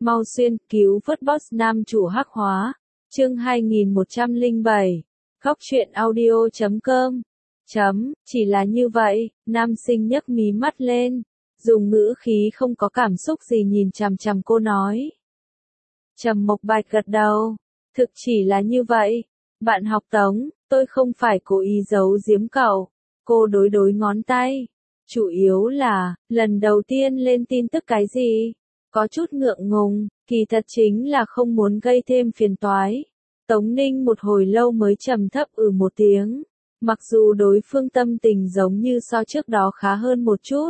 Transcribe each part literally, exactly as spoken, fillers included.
Mau xuyên, cứu vớt boss nam chủ hắc hóa. Chương hai nghìn một trăm lẻ bảy. Góc truyện audio chấm com. Chấm, chỉ là như vậy, nam sinh nhấc mí mắt lên, dùng ngữ khí không có cảm xúc gì nhìn chằm chằm cô nói. Trầm Mộc Bạch gật đầu, thực chỉ là như vậy. Bạn học Tống, tôi không phải cố ý giấu giếm cậu. Cô đối đối ngón tay. Chủ yếu là, lần đầu tiên lên tin tức cái gì? Có chút ngượng ngùng, kỳ thật chính là không muốn gây thêm phiền toái. Tống Ninh một hồi lâu mới trầm thấp ừ một tiếng. Mặc dù đối phương tâm tình giống như so trước đó khá hơn một chút,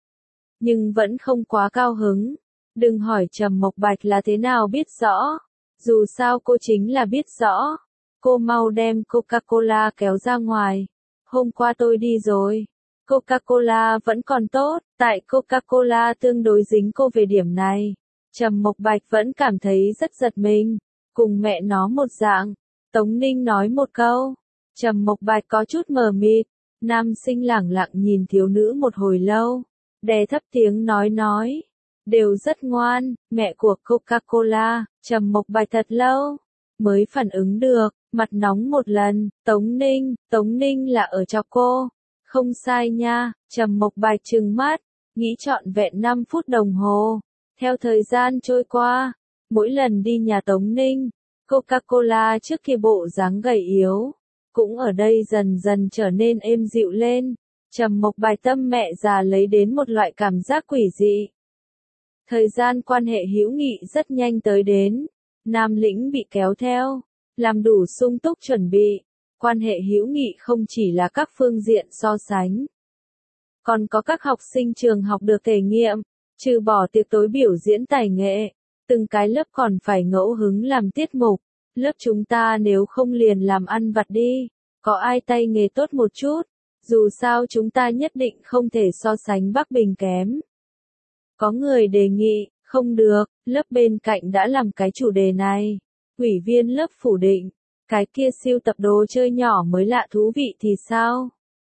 nhưng vẫn không quá cao hứng. Đừng hỏi Trầm Mộc Bạch là thế nào biết rõ. Dù sao cô chính là biết rõ. Cô mau đem Coca-Cola kéo ra ngoài. Hôm qua tôi đi rồi. Coca-Cola vẫn còn tốt, tại Coca-Cola tương đối dính cô về điểm này. Trầm Mộc Bạch vẫn cảm thấy rất giật mình. Cùng mẹ nó một dạng. Tống Ninh nói một câu. Trầm Mộc Bạch có chút mờ mịt. Nam sinh lẳng lặng nhìn thiếu nữ một hồi lâu. Đè thấp tiếng nói nói. Đều rất ngoan, mẹ của Coca-Cola. Trầm Mộc Bạch thật lâu mới phản ứng được, mặt nóng một lần. Tống Ninh, Tống Ninh là ở cho cô. Không sai nha. Trầm Mộc Bạch trừng mắt, nghĩ trọn vẹn năm phút đồng hồ. Theo thời gian trôi qua, mỗi lần đi nhà Tống Ninh, Coca-Cola trước kia bộ dáng gầy yếu, cũng ở đây dần dần trở nên êm dịu lên. Trầm Mộc Bạch tâm mẹ già lấy đến một loại cảm giác quỷ dị. Thời gian quan hệ hữu nghị rất nhanh tới đến. Nam Lĩnh bị kéo theo, làm đủ sung túc chuẩn bị. Quan hệ hữu nghị không chỉ là các phương diện so sánh, còn có các học sinh trường học được thể nghiệm, trừ bỏ tiệc tối biểu diễn tài nghệ, từng cái lớp còn phải ngẫu hứng làm tiết mục. Lớp chúng ta nếu không liền làm ăn vặt đi, có ai tay nghề tốt một chút, dù sao chúng ta nhất định không thể so sánh Bắc Bình kém. Có người đề nghị, không được, lớp bên cạnh đã làm cái chủ đề này. Ủy viên lớp phủ định, cái kia siêu tập đồ chơi nhỏ mới lạ thú vị thì sao?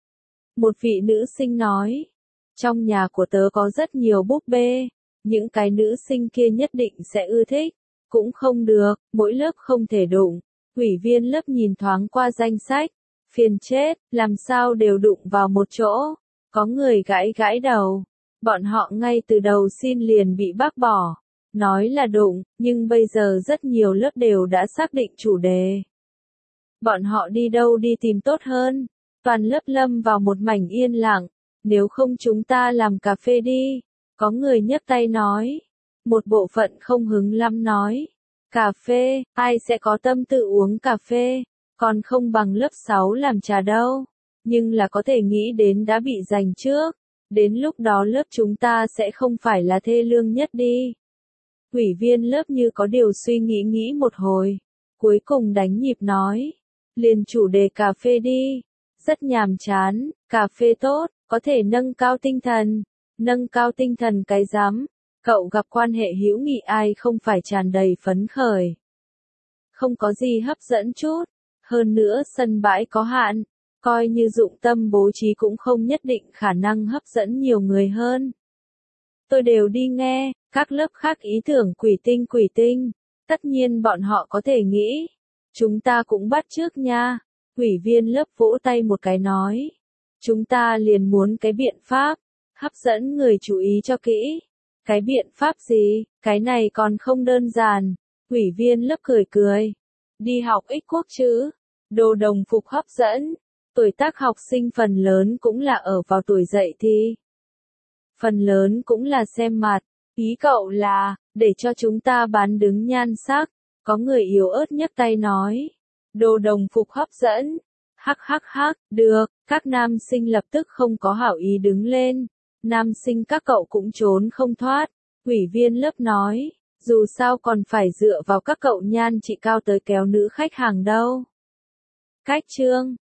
Một vị nữ sinh nói, trong nhà của tớ có rất nhiều búp bê, những cái nữ sinh kia nhất định sẽ ưa thích. Cũng không được, mỗi lớp không thể đụng. Ủy viên lớp nhìn thoáng qua danh sách, phiền chết, làm sao đều đụng vào một chỗ. Có người gãi gãi đầu, bọn họ ngay từ đầu xin liền bị bác bỏ, nói là đụng, nhưng bây giờ rất nhiều lớp đều đã xác định chủ đề. Bọn họ đi đâu đi tìm tốt hơn? Toàn lớp lâm vào một mảnh yên lặng. Nếu không chúng ta làm cà phê đi. Có người nhấc tay nói. Một bộ phận không hứng lắm nói. Cà phê, ai sẽ có tâm tư uống cà phê? Còn không bằng lớp sáu làm trà đâu. Nhưng là có thể nghĩ đến đã bị giành trước. Đến lúc đó lớp chúng ta sẽ không phải là thê lương nhất đi. Ủy viên lớp như có điều suy nghĩ nghĩ một hồi. Cuối cùng đánh nhịp nói. Liền chủ đề cà phê đi. Rất nhàm chán, cà phê tốt, có thể nâng cao tinh thần. Nâng cao tinh thần cái rắm. Cậu gặp quan hệ hữu nghị ai không phải tràn đầy phấn khởi. Không có gì hấp dẫn chút. Hơn nữa sân bãi có hạn. Coi như dụng tâm bố trí cũng không nhất định khả năng hấp dẫn nhiều người hơn. Tôi đều đi nghe, các lớp khác ý tưởng quỷ tinh quỷ tinh. Tất nhiên bọn họ có thể nghĩ. Chúng ta cũng bắt chước nha. Ủy viên lớp vỗ tay một cái nói. Chúng ta liền muốn cái biện pháp. Hấp dẫn người chú ý cho kỹ. Cái biện pháp gì? Cái này còn không đơn giản. Ủy viên lớp cười cười. Đi học ích quốc chữ. Đồ đồng phục hấp dẫn. Tuổi tác học sinh phần lớn cũng là ở vào tuổi dậy thì. Phần lớn cũng là xem mặt. Ý cậu là, để cho chúng ta bán đứng nhan sắc. Có người yếu ớt nhấc tay nói. Đồ đồng phục hấp dẫn. Hắc hắc hắc, được, các nam sinh lập tức không có hảo ý đứng lên. Nam sinh các cậu cũng trốn không thoát. Ủy viên lớp nói, dù sao còn phải dựa vào các cậu nhan trị cao tới kéo nữ khách hàng đâu. Cách chương